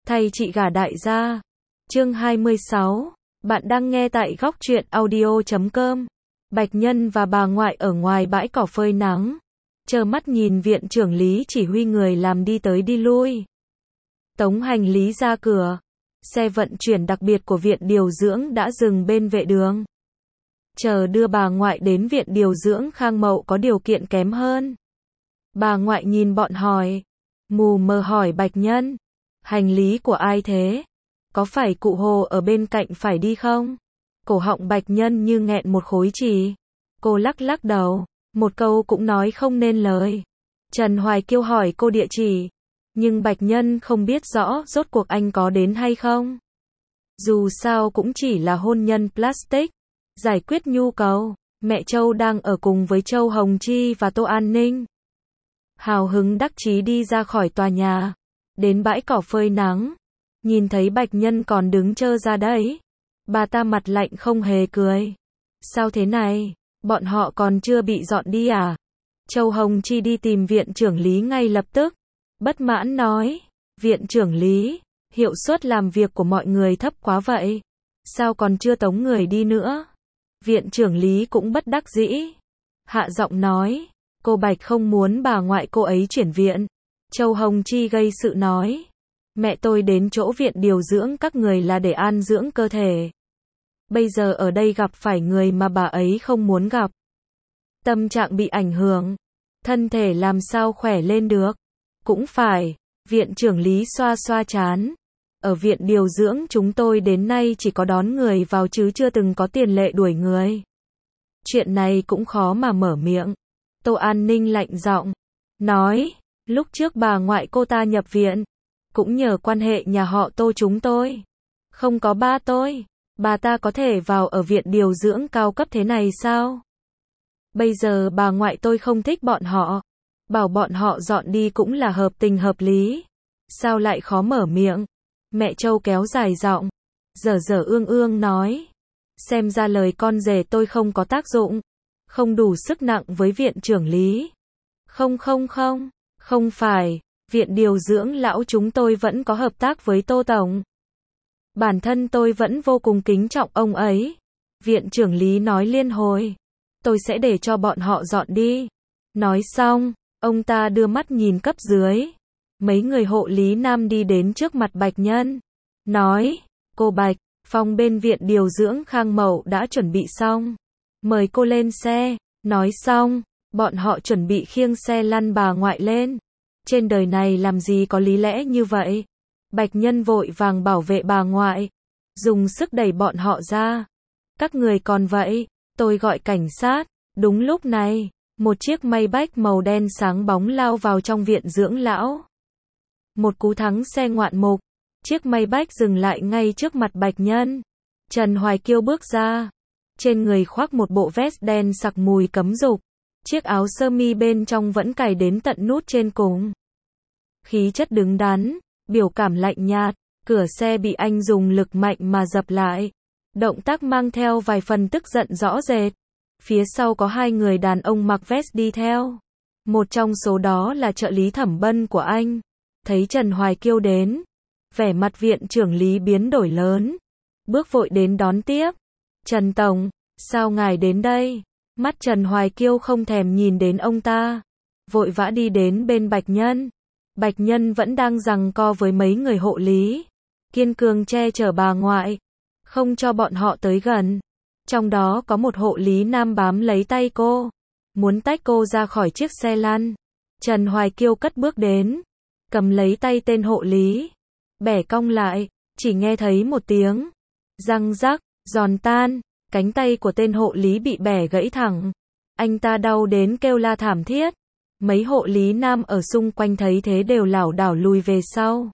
Thay chị gả đại gia. Chương 26. Bạn đang nghe tại góc truyện audio.com. Bạch Nhân và bà ngoại ở ngoài bãi cỏ phơi nắng, trơ mắt nhìn viện trưởng Lý chỉ huy người làm đi tới đi lui, tống hành lý ra cửa. Xe vận chuyển đặc biệt của viện điều dưỡng đã dừng bên vệ đường, chờ đưa bà ngoại đến viện điều dưỡng Khang Mậu có điều kiện kém hơn. Bà ngoại nhìn bọn hỏi, mù mờ hỏi Bạch Nhân, hành lý của ai thế? Có phải cụ Hồ ở bên cạnh phải đi không? Cổ họng Bạch Nhân như nghẹn một khối chì. Cô lắc lắc đầu, một câu cũng nói không nên lời. Trần Hoài Kiêu hỏi cô địa chỉ, nhưng Bạch Nhân không biết rõ rốt cuộc anh có đến hay không. Dù sao cũng chỉ là hôn nhân plastic, giải quyết nhu cầu. Mẹ Châu đang ở cùng với Châu Hồng Chi và Tô An Ninh. Hào hứng đắc chí đi ra khỏi tòa nhà, đến bãi cỏ phơi nắng, nhìn thấy Bạch Nhân còn đứng trơ ra đấy. Bà ta mặt lạnh không hề cười. Sao thế này, bọn họ còn chưa bị dọn đi à? Châu Hồng Chi đi tìm viện trưởng Lý ngay lập tức, bất mãn nói, viện trưởng Lý, hiệu suất làm việc của mọi người thấp quá vậy, sao còn chưa tống người đi nữa? Viện trưởng Lý cũng bất đắc dĩ, hạ giọng nói, cô Bạch không muốn bà ngoại cô ấy chuyển viện. Châu Hồng Chi gây sự nói, mẹ tôi đến chỗ viện điều dưỡng các người là để an dưỡng cơ thể. Bây giờ ở đây gặp phải người mà bà ấy không muốn gặp. Tâm trạng bị ảnh hưởng, thân thể làm sao khỏe lên được. Cũng phải, viện trưởng Lý xoa xoa trán. Ở viện điều dưỡng chúng tôi đến nay chỉ có đón người vào chứ chưa từng có tiền lệ đuổi người. Chuyện này cũng khó mà mở miệng. Tô An Ninh lạnh giọng, nói, lúc trước bà ngoại cô ta nhập viện, cũng nhờ quan hệ nhà họ Tô chúng tôi. Không có ba tôi, bà ta có thể vào ở viện điều dưỡng cao cấp thế này sao? Bây giờ bà ngoại tôi không thích bọn họ, bảo bọn họ dọn đi cũng là hợp tình hợp lý. Sao lại khó mở miệng? Mẹ Châu kéo dài giọng, dở dở ương ương nói, xem ra lời con rể tôi không có tác dụng, không đủ sức nặng với viện trưởng Lý. Không phải, viện điều dưỡng lão chúng tôi vẫn có hợp tác với Tô Tổng. Bản thân tôi vẫn vô cùng kính trọng ông ấy. Viện trưởng Lý nói liên hồi, tôi sẽ để cho bọn họ dọn đi. Nói xong, ông ta đưa mắt nhìn cấp dưới. Mấy người hộ lý nam đi đến trước mặt Bạch Nhân, nói, cô Bạch, phòng bên viện điều dưỡng Khang Mậu đã chuẩn bị xong, mời cô lên xe. Nói xong, bọn họ chuẩn bị khiêng xe lăn bà ngoại lên. Trên đời này làm gì có lý lẽ như vậy? Bạch Nhân vội vàng bảo vệ bà ngoại, dùng sức đẩy bọn họ ra. Các người còn vậy, tôi gọi cảnh sát. Đúng lúc này, một chiếc Maybach màu đen sáng bóng lao vào trong viện dưỡng lão. Một cú thắng xe ngoạn mục, chiếc Maybach dừng lại ngay trước mặt Bạch Nhân. Trần Hoài Kiêu bước ra, trên người khoác một bộ vest đen sặc mùi cấm dục, chiếc áo sơ mi bên trong vẫn cài đến tận nút trên cùng. Khí chất đứng đắn, biểu cảm lạnh nhạt, cửa xe bị anh dùng lực mạnh mà dập lại. Động tác mang theo vài phần tức giận rõ rệt. Phía sau có hai người đàn ông mặc vest đi theo. Một trong số đó là trợ lý Thẩm Bân của anh. Thấy Trần Hoài Kiêu đến, vẻ mặt viện trưởng Lý biến đổi lớn, bước vội đến đón tiếp. Trần Tổng, sao ngài đến đây? Mắt Trần Hoài Kiêu không thèm nhìn đến ông ta, vội vã đi đến bên Bạch Nhân. Bạch Nhân vẫn đang giằng co với mấy người hộ lý, kiên cường che chở bà ngoại, không cho bọn họ tới gần. Trong đó có một hộ lý nam bám lấy tay cô, muốn tách cô ra khỏi chiếc xe lăn. Trần Hoài Kiêu cất bước đến, cầm lấy tay tên hộ lý, bẻ cong lại, chỉ nghe thấy một tiếng răng rắc, giòn tan, cánh tay của tên hộ lý bị bẻ gãy thẳng. Anh ta đau đến kêu la thảm thiết. Mấy hộ lý nam ở xung quanh thấy thế đều lảo đảo lùi về sau.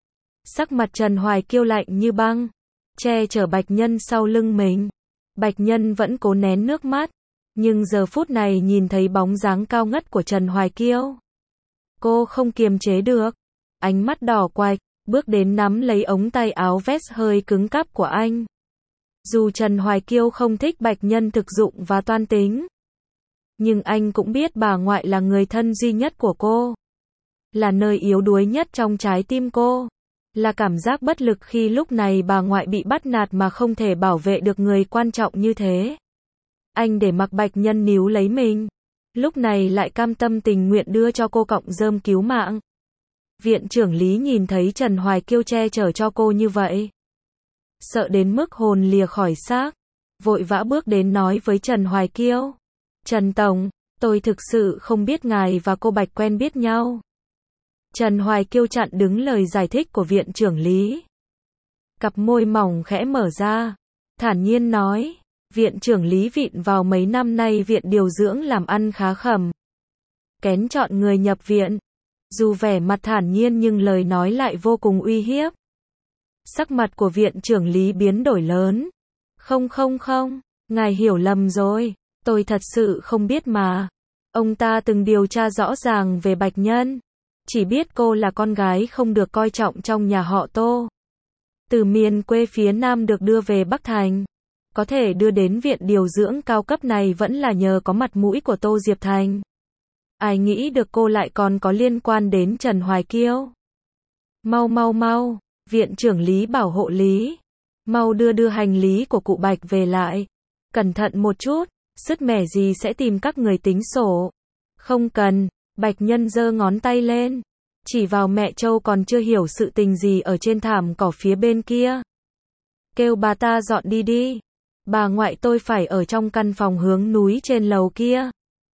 Sắc mặt Trần Hoài Kiêu lạnh như băng, che chở Bạch Nhân sau lưng mình. Bạch Nhân vẫn cố nén nước mắt, nhưng giờ phút này nhìn thấy bóng dáng cao ngất của Trần Hoài Kiêu, cô không kiềm chế được, ánh mắt đỏ quạch, bước đến nắm lấy ống tay áo vest hơi cứng cáp của anh. Dù Trần Hoài Kiêu không thích Bạch Nhân thực dụng và toan tính, nhưng anh cũng biết bà ngoại là người thân duy nhất của cô, là nơi yếu đuối nhất trong trái tim cô. Là cảm giác bất lực khi lúc này bà ngoại bị bắt nạt mà không thể bảo vệ được người quan trọng như thế. Anh để mặc Bạch Nhân níu lấy mình. Lúc này lại cam tâm tình nguyện đưa cho cô cọng rơm cứu mạng. Viện trưởng Lý nhìn thấy Trần Hoài Kiêu che chở cho cô như vậy. Sợ đến mức hồn lìa khỏi xác. Vội vã bước đến nói với Trần Hoài Kiêu. Trần Tổng, tôi thực sự không biết ngài và cô Bạch quen biết nhau. Trần Hoài Kiêu chặn đứng lời giải thích của viện trưởng Lý. Cặp môi mỏng khẽ mở ra. Thản nhiên nói. Viện trưởng Lý vịn vào mấy năm nay viện điều dưỡng làm ăn khá khẩm. Kén chọn người nhập viện. Dù vẻ mặt thản nhiên nhưng lời nói lại vô cùng uy hiếp. Sắc mặt của viện trưởng Lý biến đổi lớn. Không, ngài hiểu lầm rồi. Tôi thật sự không biết mà. Ông ta từng điều tra rõ ràng về Bạch Nhân. Chỉ biết cô là con gái không được coi trọng trong nhà họ Tô. Từ miền quê phía Nam được đưa về Bắc Thành. Có thể đưa đến viện điều dưỡng cao cấp này vẫn là nhờ có mặt mũi của Tô Diệp Thành. Ai nghĩ được cô lại còn có liên quan đến Trần Hoài Kiêu. Mau, viện trưởng Lý bảo hộ Lý. Mau đưa hành lý của cụ Bạch về lại. Cẩn thận một chút, sứt mẻ gì sẽ tìm các người tính sổ. Không cần, Bạch Nhân giơ ngón tay lên. Chỉ vào mẹ Châu còn chưa hiểu sự tình gì ở trên thảm cỏ phía bên kia. Kêu bà ta dọn đi. Bà ngoại tôi phải ở trong căn phòng hướng núi trên lầu kia.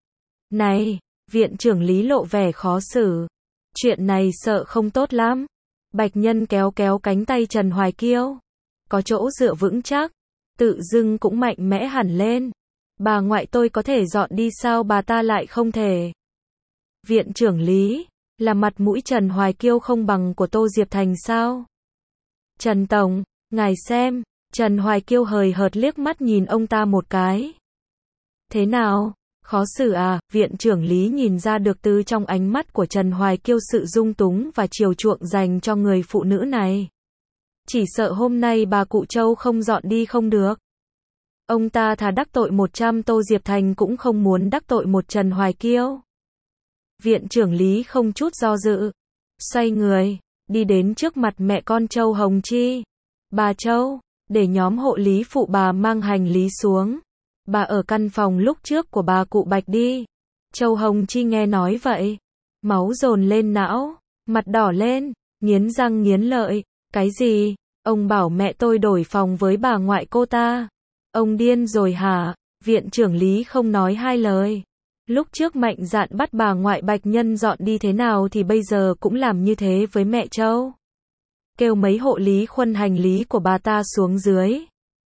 Này, viện trưởng Lý lộ vẻ khó xử. Chuyện này sợ không tốt lắm. Bạch Nhân kéo cánh tay Trần Hoài Kiêu. Có chỗ dựa vững chắc. Tự dưng cũng mạnh mẽ hẳn lên. Bà ngoại tôi có thể dọn đi sao bà ta lại không thể. Viện trưởng Lý, là mặt mũi Trần Hoài Kiêu không bằng của Tô Diệp Thành sao? Trần Tổng, ngài xem. Trần Hoài Kiêu hời hợt liếc mắt nhìn ông ta một cái. Thế nào? Khó xử à? Viện trưởng Lý nhìn ra được từ trong ánh mắt của Trần Hoài Kiêu sự dung túng và chiều chuộng dành cho người phụ nữ này. Chỉ sợ hôm nay bà cụ Châu không dọn đi không được. Ông ta thà đắc tội 100 Tô Diệp Thành cũng không muốn đắc tội một Trần Hoài Kiêu. Viện trưởng Lý không chút do dự. Xoay người, đi đến trước mặt mẹ con Châu Hồng Chi. Bà Châu, để nhóm hộ lý phụ bà mang hành lý xuống. Bà ở căn phòng lúc trước của bà cụ Bạch đi. Châu Hồng Chi nghe nói vậy. Máu dồn lên não, mặt đỏ lên, nghiến răng nghiến lợi. Cái gì? Ông bảo mẹ tôi đổi phòng với bà ngoại cô ta. Ông điên rồi hả? Viện trưởng Lý không nói hai lời. Lúc trước mạnh dạn bắt bà ngoại Bạch Nhân dọn đi thế nào thì bây giờ cũng làm như thế với mẹ Châu. Kêu mấy hộ lý khuân hành lý của bà ta xuống dưới.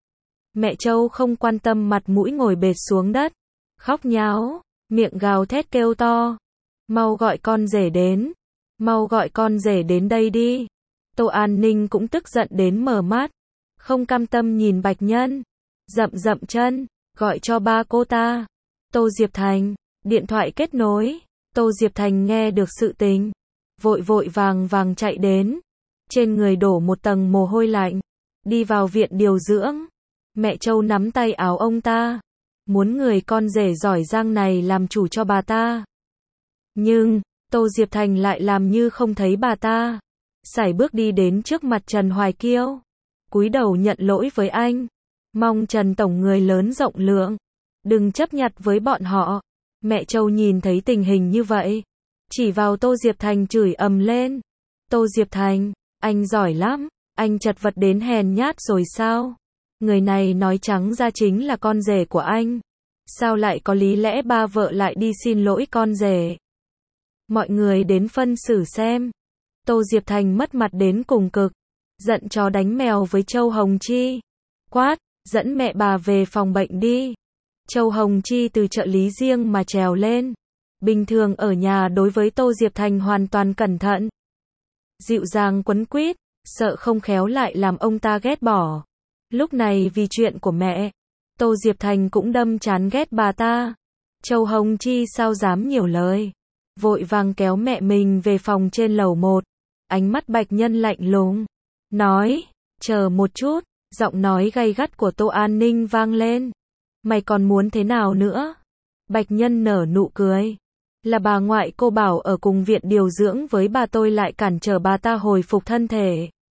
Mẹ Châu không quan tâm mặt mũi ngồi bệt xuống đất. Khóc nháo, miệng gào thét kêu to. Mau gọi con rể đến. Mau gọi con rể đến đây đi. Tô An Ninh cũng tức giận đến mở mắt. Không cam tâm nhìn Bạch Nhân. Dậm chân, gọi cho ba cô ta. Tô Diệp Thành, điện thoại kết nối. Tô Diệp Thành nghe được sự tình. Vội vàng chạy đến. Trên người đổ một tầng mồ hôi lạnh. Đi vào viện điều dưỡng. Mẹ Châu nắm tay áo ông ta. Muốn người con rể giỏi giang này làm chủ cho bà ta. Nhưng, Tô Diệp Thành lại làm như không thấy bà ta. Sải bước đi đến trước mặt Trần Hoài Kiêu. Cúi đầu nhận lỗi với anh. Mong Trần Tổng người lớn rộng lượng. Đừng chấp nhặt với bọn họ. Mẹ Châu nhìn thấy tình hình như vậy. Chỉ vào Tô Diệp Thành chửi ầm lên. Tô Diệp Thành, anh giỏi lắm. Anh chật vật đến hèn nhát rồi sao? Người này nói trắng ra chính là con rể của anh. Sao lại có lý lẽ ba vợ lại đi xin lỗi con rể? Mọi người đến phân xử xem. Tô Diệp Thành mất mặt đến cùng cực. Giận chó đánh mèo với Châu Hồng Chi. Quát, dẫn mẹ bà về phòng bệnh đi. Châu Hồng Chi từ trợ lý riêng mà trèo lên. Bình thường ở nhà đối với Tô Diệp Thành hoàn toàn cẩn thận. Dịu dàng quấn quýt, sợ không khéo lại làm ông ta ghét bỏ. Lúc này vì chuyện của mẹ, Tô Diệp Thành cũng đâm chán ghét bà ta. Châu Hồng Chi sao dám nhiều lời. Vội vàng kéo mẹ mình về phòng trên lầu 1. Ánh mắt Bạch Nhân lạnh lùng. Nói, chờ một chút, giọng nói gay gắt của Tô An Ninh vang lên. Mày còn muốn thế nào nữa? Bạch Nhân nở nụ cười. Là bà ngoại cô bảo ở cùng viện điều dưỡng với bà tôi lại cản trở bà ta hồi phục thân thể.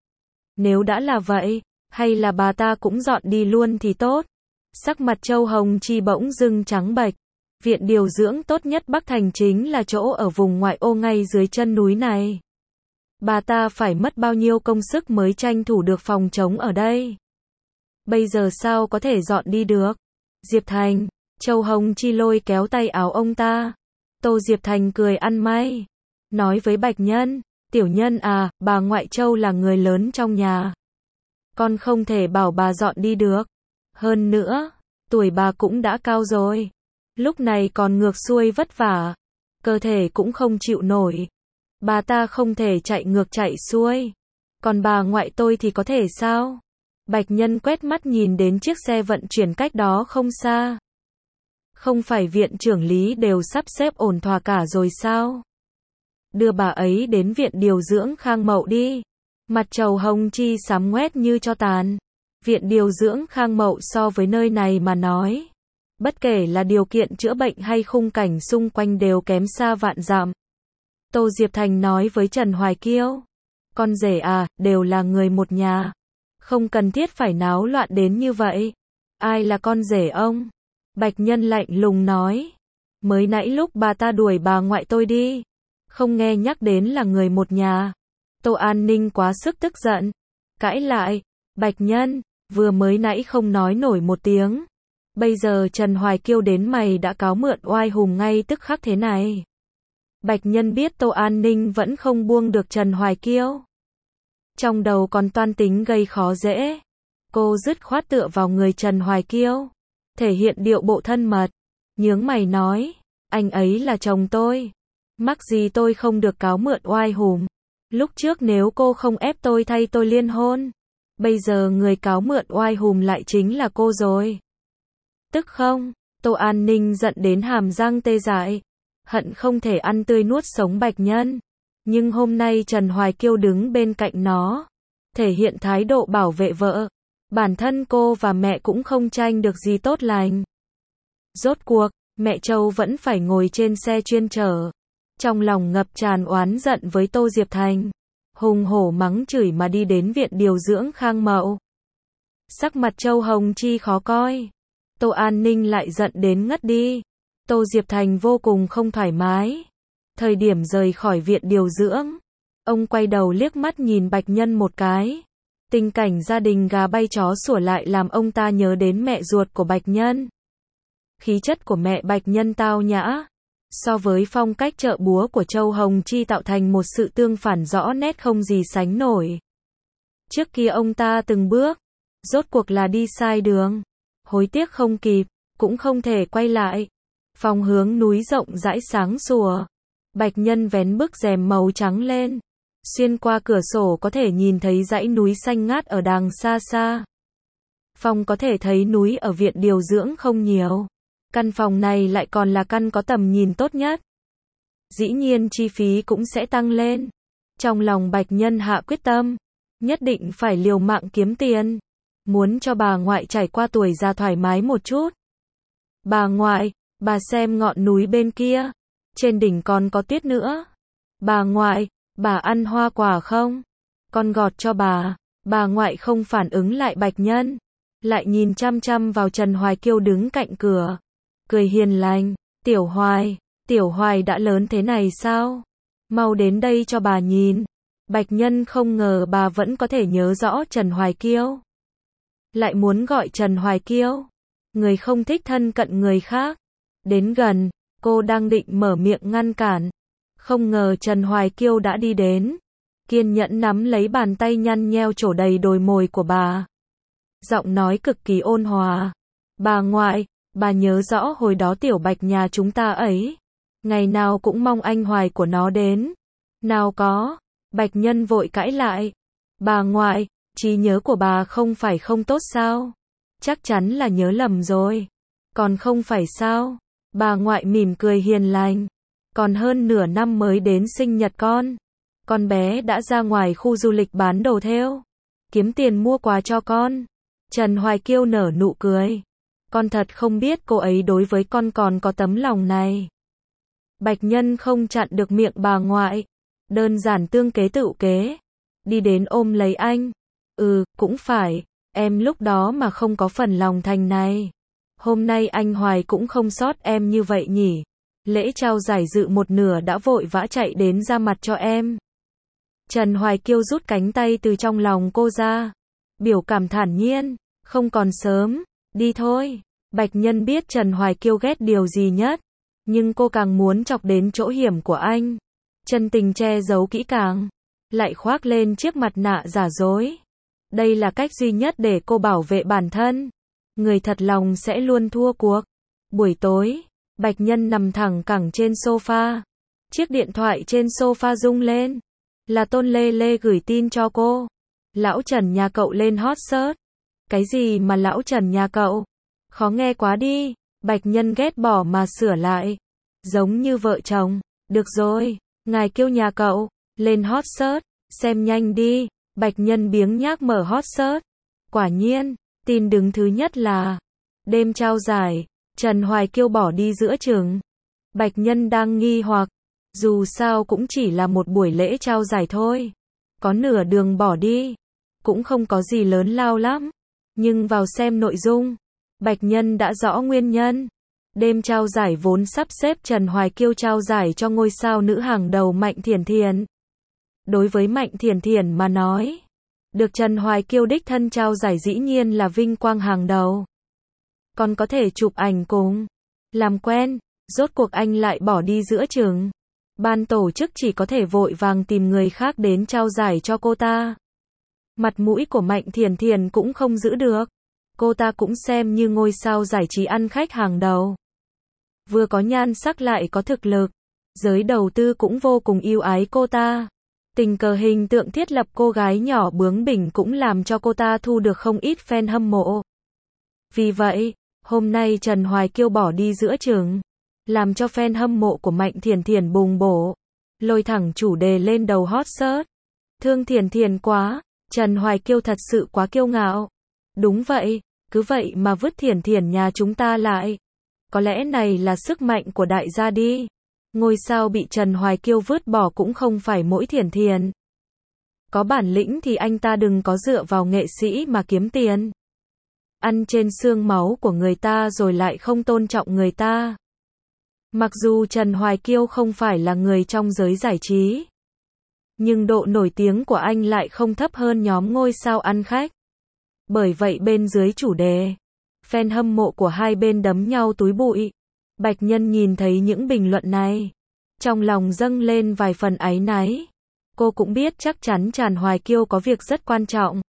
Nếu đã là vậy, hay là bà ta cũng dọn đi luôn thì tốt. Sắc mặt Châu Hồng Chi bỗng dưng trắng bệch. Viện điều dưỡng tốt nhất Bắc Thành chính là chỗ ở vùng ngoại ô ngay dưới chân núi này. Bà ta phải mất bao nhiêu công sức mới tranh thủ được phòng trống ở đây. Bây giờ sao có thể dọn đi được? Diệp Thành, Châu Hồng Chi lôi kéo tay áo ông ta. Tô Diệp Thành cười ăn may. Nói với Bạch Nhân, tiểu nhân à, bà ngoại Châu là người lớn trong nhà. Con không thể bảo bà dọn đi được. Hơn nữa, tuổi bà cũng đã cao rồi. Lúc này còn ngược xuôi vất vả. Cơ thể cũng không chịu nổi. Bà ta không thể chạy ngược chạy xuôi. Còn bà ngoại tôi thì có thể sao? Bạch Nhân quét mắt nhìn đến chiếc xe vận chuyển cách đó không xa. Không phải viện trưởng lý đều sắp xếp ổn thỏa cả rồi sao? Đưa bà ấy đến viện điều dưỡng Khang Mậu đi. Mặt Châu Hồng Chi xám ngoét như tro tàn. Viện điều dưỡng Khang Mậu so với nơi này mà nói, bất kể là điều kiện chữa bệnh hay khung cảnh xung quanh đều kém xa vạn dặm. Tô Diệp Thành nói với Trần Hoài Kiêu, con rể à, đều là người một nhà. Không cần thiết phải náo loạn đến như vậy. Ai là con rể ông? Bạch Nhân lạnh lùng nói. Mới nãy lúc bà ta đuổi bà ngoại tôi đi, không nghe nhắc đến là người một nhà. Tô An Ninh quá sức tức giận. Cãi lại, Bạch Nhân, vừa mới nãy không nói nổi một tiếng. Bây giờ Trần Hoài Kiêu đến mày đã cáo mượn oai hùng ngay tức khắc thế này. Bạch Nhân biết Tô An Ninh vẫn không buông được Trần Hoài Kiêu. Trong đầu còn toan tính gây khó dễ. Cô dứt khoát tựa vào người Trần Hoài Kiêu, thể hiện điệu bộ thân mật. Nhướng mày nói, anh ấy là chồng tôi. Mắc gì tôi không được cáo mượn oai hùng. Lúc trước nếu cô không ép tôi thay tôi liên hôn, bây giờ người cáo mượn oai hùng lại chính là cô rồi. Tức không? Tô An Ninh giận đến hàm răng tê dại, hận không thể ăn tươi nuốt sống Bạch Nhân. Nhưng hôm nay Trần Hoài Kiêu đứng bên cạnh nó, thể hiện thái độ bảo vệ vợ. Bản thân cô và mẹ cũng không tranh được gì tốt lành. Rốt cuộc, mẹ Châu vẫn phải ngồi trên xe chuyên chở. Trong lòng ngập tràn oán giận với Tô Diệp Thành. Hùng hổ mắng chửi mà đi đến viện điều dưỡng Khang Mậu. Sắc mặt Châu Hồng Chi khó coi. Tô An Ninh lại giận đến ngất đi. Tô Diệp Thành vô cùng không thoải mái. Thời điểm rời khỏi viện điều dưỡng, ông quay đầu liếc mắt nhìn Bạch Nhân một cái. Tình cảnh gia đình gà bay chó sủa lại làm ông ta nhớ đến mẹ ruột của Bạch Nhân. Khí chất của mẹ Bạch Nhân tao nhã, so với phong cách chợ búa của Châu Hồng Chi tạo thành một sự tương phản rõ nét không gì sánh nổi. Trước kia ông ta từng bước, rốt cuộc là đi sai đường. Hối tiếc không kịp, cũng không thể quay lại. Phòng hướng núi rộng rãi sáng sủa. Bạch Nhân vén bức rèm màu trắng lên. Xuyên qua cửa sổ có thể nhìn thấy dãy núi xanh ngát ở đàng xa xa. Phòng có thể thấy núi ở viện điều dưỡng không nhiều. Căn phòng này lại còn là căn có tầm nhìn tốt nhất. Dĩ nhiên chi phí cũng sẽ tăng lên. Trong lòng Bạch Nhân hạ quyết tâm, nhất định phải liều mạng kiếm tiền. Muốn cho bà ngoại trải qua tuổi già thoải mái một chút. Bà ngoại, bà xem ngọn núi bên kia. Trên đỉnh còn có tuyết nữa. Bà ngoại, bà ăn hoa quả không? Con gọt cho bà. Bà ngoại không phản ứng lại Bạch Nhân. Lại nhìn chăm chăm vào Trần Hoài Kiêu đứng cạnh cửa. Cười hiền lành. Tiểu Hoài đã lớn thế này sao? Mau đến đây cho bà nhìn. Bạch Nhân không ngờ bà vẫn có thể nhớ rõ Trần Hoài Kiêu. Lại muốn gọi Trần Hoài Kiêu. Người không thích thân cận người khác. Đến gần, cô đang định mở miệng ngăn cản. Không ngờ Trần Hoài Kiêu đã đi đến. Kiên nhẫn nắm lấy bàn tay nhăn nheo trổ đầy đồi mồi của bà. Giọng nói cực kỳ ôn hòa. Bà ngoại, bà nhớ rõ hồi đó tiểu Bạch nhà chúng ta ấy. Ngày nào cũng mong anh Hoài của nó đến. Nào có. Bạch Nhân vội cãi lại. Bà ngoại, trí nhớ của bà không phải không tốt sao? Chắc chắn là nhớ lầm rồi. Còn không phải sao? Bà ngoại mỉm cười hiền lành. Còn hơn nửa năm mới đến sinh nhật con bé đã ra ngoài khu du lịch bán đồ thêu, kiếm tiền mua quà cho con. Trần Hoài Kiêu nở nụ cười. Con thật không biết cô ấy đối với con còn có tấm lòng này. Bạch Nhân không chặn được miệng bà ngoại. Đơn giản tương kế tựu kế. Đi đến ôm lấy anh. Cũng phải, em lúc đó mà không có phần lòng thành này. Hôm nay anh Hoài cũng không sót em như vậy nhỉ. Lễ trao giải dự một nửa đã vội vã chạy đến ra mặt cho em. Trần Hoài Kiêu rút cánh tay từ trong lòng cô ra. Biểu cảm thản nhiên, không còn sớm, đi thôi. Bạch Nhân biết Trần Hoài Kiêu ghét điều gì nhất, nhưng cô càng muốn chọc đến chỗ hiểm của anh. Chân tình che giấu kỹ càng, lại khoác lên chiếc mặt nạ giả dối. Đây là cách duy nhất để cô bảo vệ bản thân. Người thật lòng sẽ luôn thua cuộc. Buổi tối, Bạch Nhân nằm thẳng cẳng trên sofa. Chiếc điện thoại trên sofa rung lên. Là Tôn Lê Lê gửi tin cho cô. Lão Trần nhà cậu lên hot search. Cái gì mà lão Trần nhà cậu? Khó nghe quá đi. Bạch Nhân ghét bỏ mà sửa lại. Giống như vợ chồng. Được rồi, ngài kêu nhà cậu lên hot search, xem nhanh đi. Bạch Nhân biếng nhác mở hot search. Quả nhiên, tin đứng thứ nhất là đêm trao giải, Trần Hoài Kiêu bỏ đi giữa chừng. Bạch Nhân đang nghi hoặc, dù sao cũng chỉ là một buổi lễ trao giải thôi. Có nửa đường bỏ đi, cũng không có gì lớn lao lắm. Nhưng vào xem nội dung, Bạch Nhân đã rõ nguyên nhân. Đêm trao giải vốn sắp xếp Trần Hoài Kiêu trao giải cho ngôi sao nữ hàng đầu Mạnh Thiển Thiển. Đối với Mạnh Thiển Thiển mà nói, được Trần Hoài Kiêu đích thân trao giải dĩ nhiên là vinh quang hàng đầu. Còn có thể chụp ảnh cùng, làm quen, rốt cuộc anh lại bỏ đi giữa chừng. Ban tổ chức chỉ có thể vội vàng tìm người khác đến trao giải cho cô ta. Mặt mũi của Mạnh Thiển Thiển cũng không giữ được. Cô ta cũng xem như ngôi sao giải trí ăn khách hàng đầu. Vừa có nhan sắc lại có thực lực. Giới đầu tư cũng vô cùng yêu ái cô ta. Tình cờ hình tượng thiết lập cô gái nhỏ bướng bỉnh cũng làm cho cô ta thu được không ít fan hâm mộ. Vì vậy, hôm nay Trần Hoài Kiêu bỏ đi giữa chừng, làm cho fan hâm mộ của Mạnh Thiển Thiển bùng bổ, lôi thẳng chủ đề lên đầu hot search. Thương Thiển Thiển quá, Trần Hoài Kiêu thật sự quá kiêu ngạo. Đúng vậy, cứ vậy mà vứt Thiển Thiển nhà chúng ta lại. Có lẽ này là sức mạnh của đại gia đi. Ngôi sao bị Trần Hoài Kiêu vứt bỏ cũng không phải mỗi Thiển Thiển. Có bản lĩnh thì anh ta đừng có dựa vào nghệ sĩ mà kiếm tiền. Ăn trên xương máu của người ta rồi lại không tôn trọng người ta. Mặc dù Trần Hoài Kiêu không phải là người trong giới giải trí, nhưng độ nổi tiếng của anh lại không thấp hơn nhóm ngôi sao ăn khách. Bởi vậy bên dưới chủ đề, fan hâm mộ của hai bên đấm nhau túi bụi. Bạch Nhân nhìn thấy những bình luận này, trong lòng dâng lên vài phần áy náy. Cô cũng biết chắc chắn Trần Hoài Kiêu có việc rất quan trọng,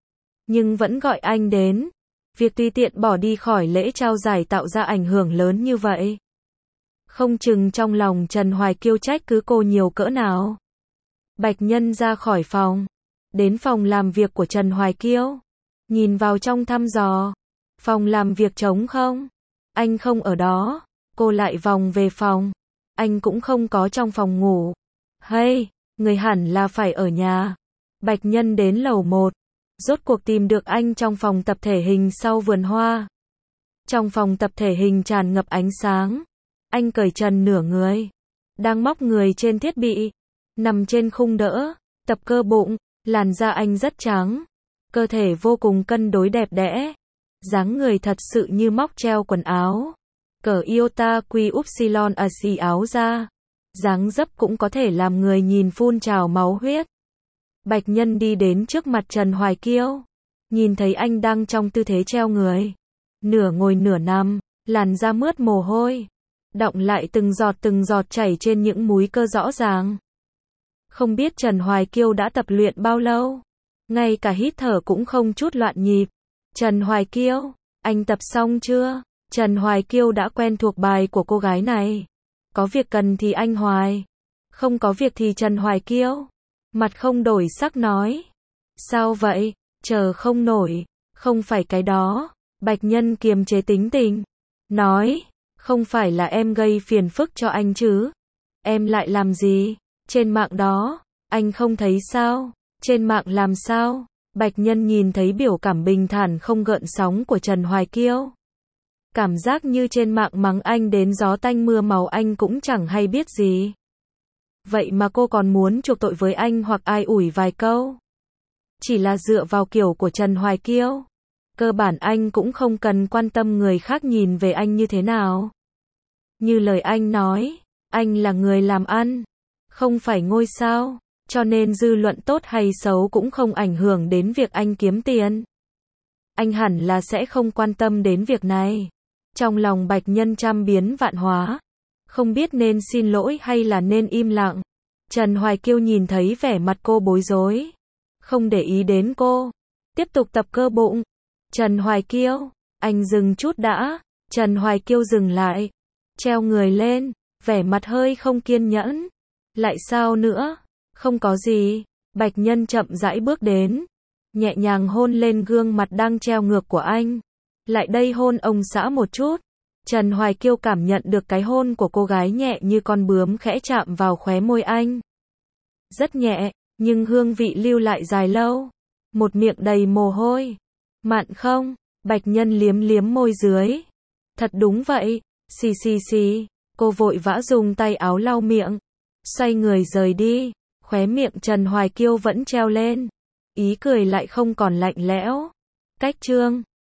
nhưng vẫn gọi anh đến. Việc tùy tiện bỏ đi khỏi lễ trao giải tạo ra ảnh hưởng lớn như vậy. Không chừng trong lòng Trần Hoài Kiêu trách cứ cô nhiều cỡ nào. Bạch Nhân ra khỏi phòng, đến phòng làm việc của Trần Hoài Kiêu. Nhìn vào trong thăm dò, phòng làm việc trống không, anh không ở đó. Cô lại vòng về phòng, anh cũng không có trong phòng ngủ. Hey, người hẳn là phải ở nhà. Bạch Nhân đến lầu 1, rốt cuộc tìm được anh trong phòng tập thể hình sau vườn hoa. Trong phòng tập thể hình tràn ngập ánh sáng, anh cởi trần nửa người, đang móc người trên thiết bị, nằm trên khung đỡ, tập cơ bụng, làn da anh rất trắng, cơ thể vô cùng cân đối đẹp đẽ, dáng người thật sự như móc treo quần áo. Cởi iota quy upsilon AC áo ra, dáng dấp cũng có thể làm người nhìn phun trào máu huyết. Bạch Nhân đi đến trước mặt Trần Hoài Kiêu, nhìn thấy anh đang trong tư thế treo người, nửa ngồi nửa nằm, làn da mướt mồ hôi, đọng lại từng giọt chảy trên những múi cơ rõ ràng. Không biết Trần Hoài Kiêu đã tập luyện bao lâu, ngay cả hít thở cũng không chút loạn nhịp. Trần Hoài Kiêu, anh tập xong chưa? Trần Hoài Kiêu đã quen thuộc bài của cô gái này. Có việc cần thì anh Hoài, không có việc thì Trần Hoài Kiêu. Mặt không đổi sắc nói. Sao vậy? Chờ không nổi. Không phải cái đó. Bạch Nhân kiềm chế tính tình, nói, không phải là em gây phiền phức cho anh chứ? Em lại làm gì? Trên mạng đó, anh không thấy sao? Trên mạng làm sao? Bạch Nhân nhìn thấy biểu cảm bình thản không gợn sóng của Trần Hoài Kiêu. Cảm giác như trên mạng mắng anh đến gió tanh mưa máu anh cũng chẳng hay biết gì. Vậy mà cô còn muốn chuộc tội với anh hoặc ai ủi vài câu. Chỉ là dựa vào kiểu của Trần Hoài Kiêu. Cơ bản anh cũng không cần quan tâm người khác nhìn về anh như thế nào. Như lời anh nói, anh là người làm ăn, không phải ngôi sao, cho nên dư luận tốt hay xấu cũng không ảnh hưởng đến việc anh kiếm tiền. Anh hẳn là sẽ không quan tâm đến việc này. Trong lòng Bạch Nhân trăm biến vạn hóa, không biết nên xin lỗi hay là nên im lặng. Trần Hoài Kiêu nhìn thấy vẻ mặt cô bối rối, không để ý đến cô, tiếp tục tập cơ bụng. Trần Hoài Kiêu, anh dừng chút đã. Trần Hoài Kiêu dừng lại, treo người lên, vẻ mặt hơi không kiên nhẫn. Lại sao nữa? Không có gì. Bạch Nhân chậm rãi bước đến, nhẹ nhàng hôn lên gương mặt đang treo ngược của anh. Lại đây hôn ông xã một chút. Trần Hoài Kiêu cảm nhận được cái hôn của cô gái nhẹ như con bướm khẽ chạm vào khóe môi anh. Rất nhẹ, nhưng hương vị lưu lại dài lâu. Một miệng đầy mồ hôi. Mặn không? Bạch Nhân liếm liếm môi dưới. Thật đúng vậy. Xì xì xì. Cô vội vã dùng tay áo lau miệng, xoay người rời đi. Khóe miệng Trần Hoài Kiêu vẫn treo lên, ý cười lại không còn lạnh lẽo. Cách chương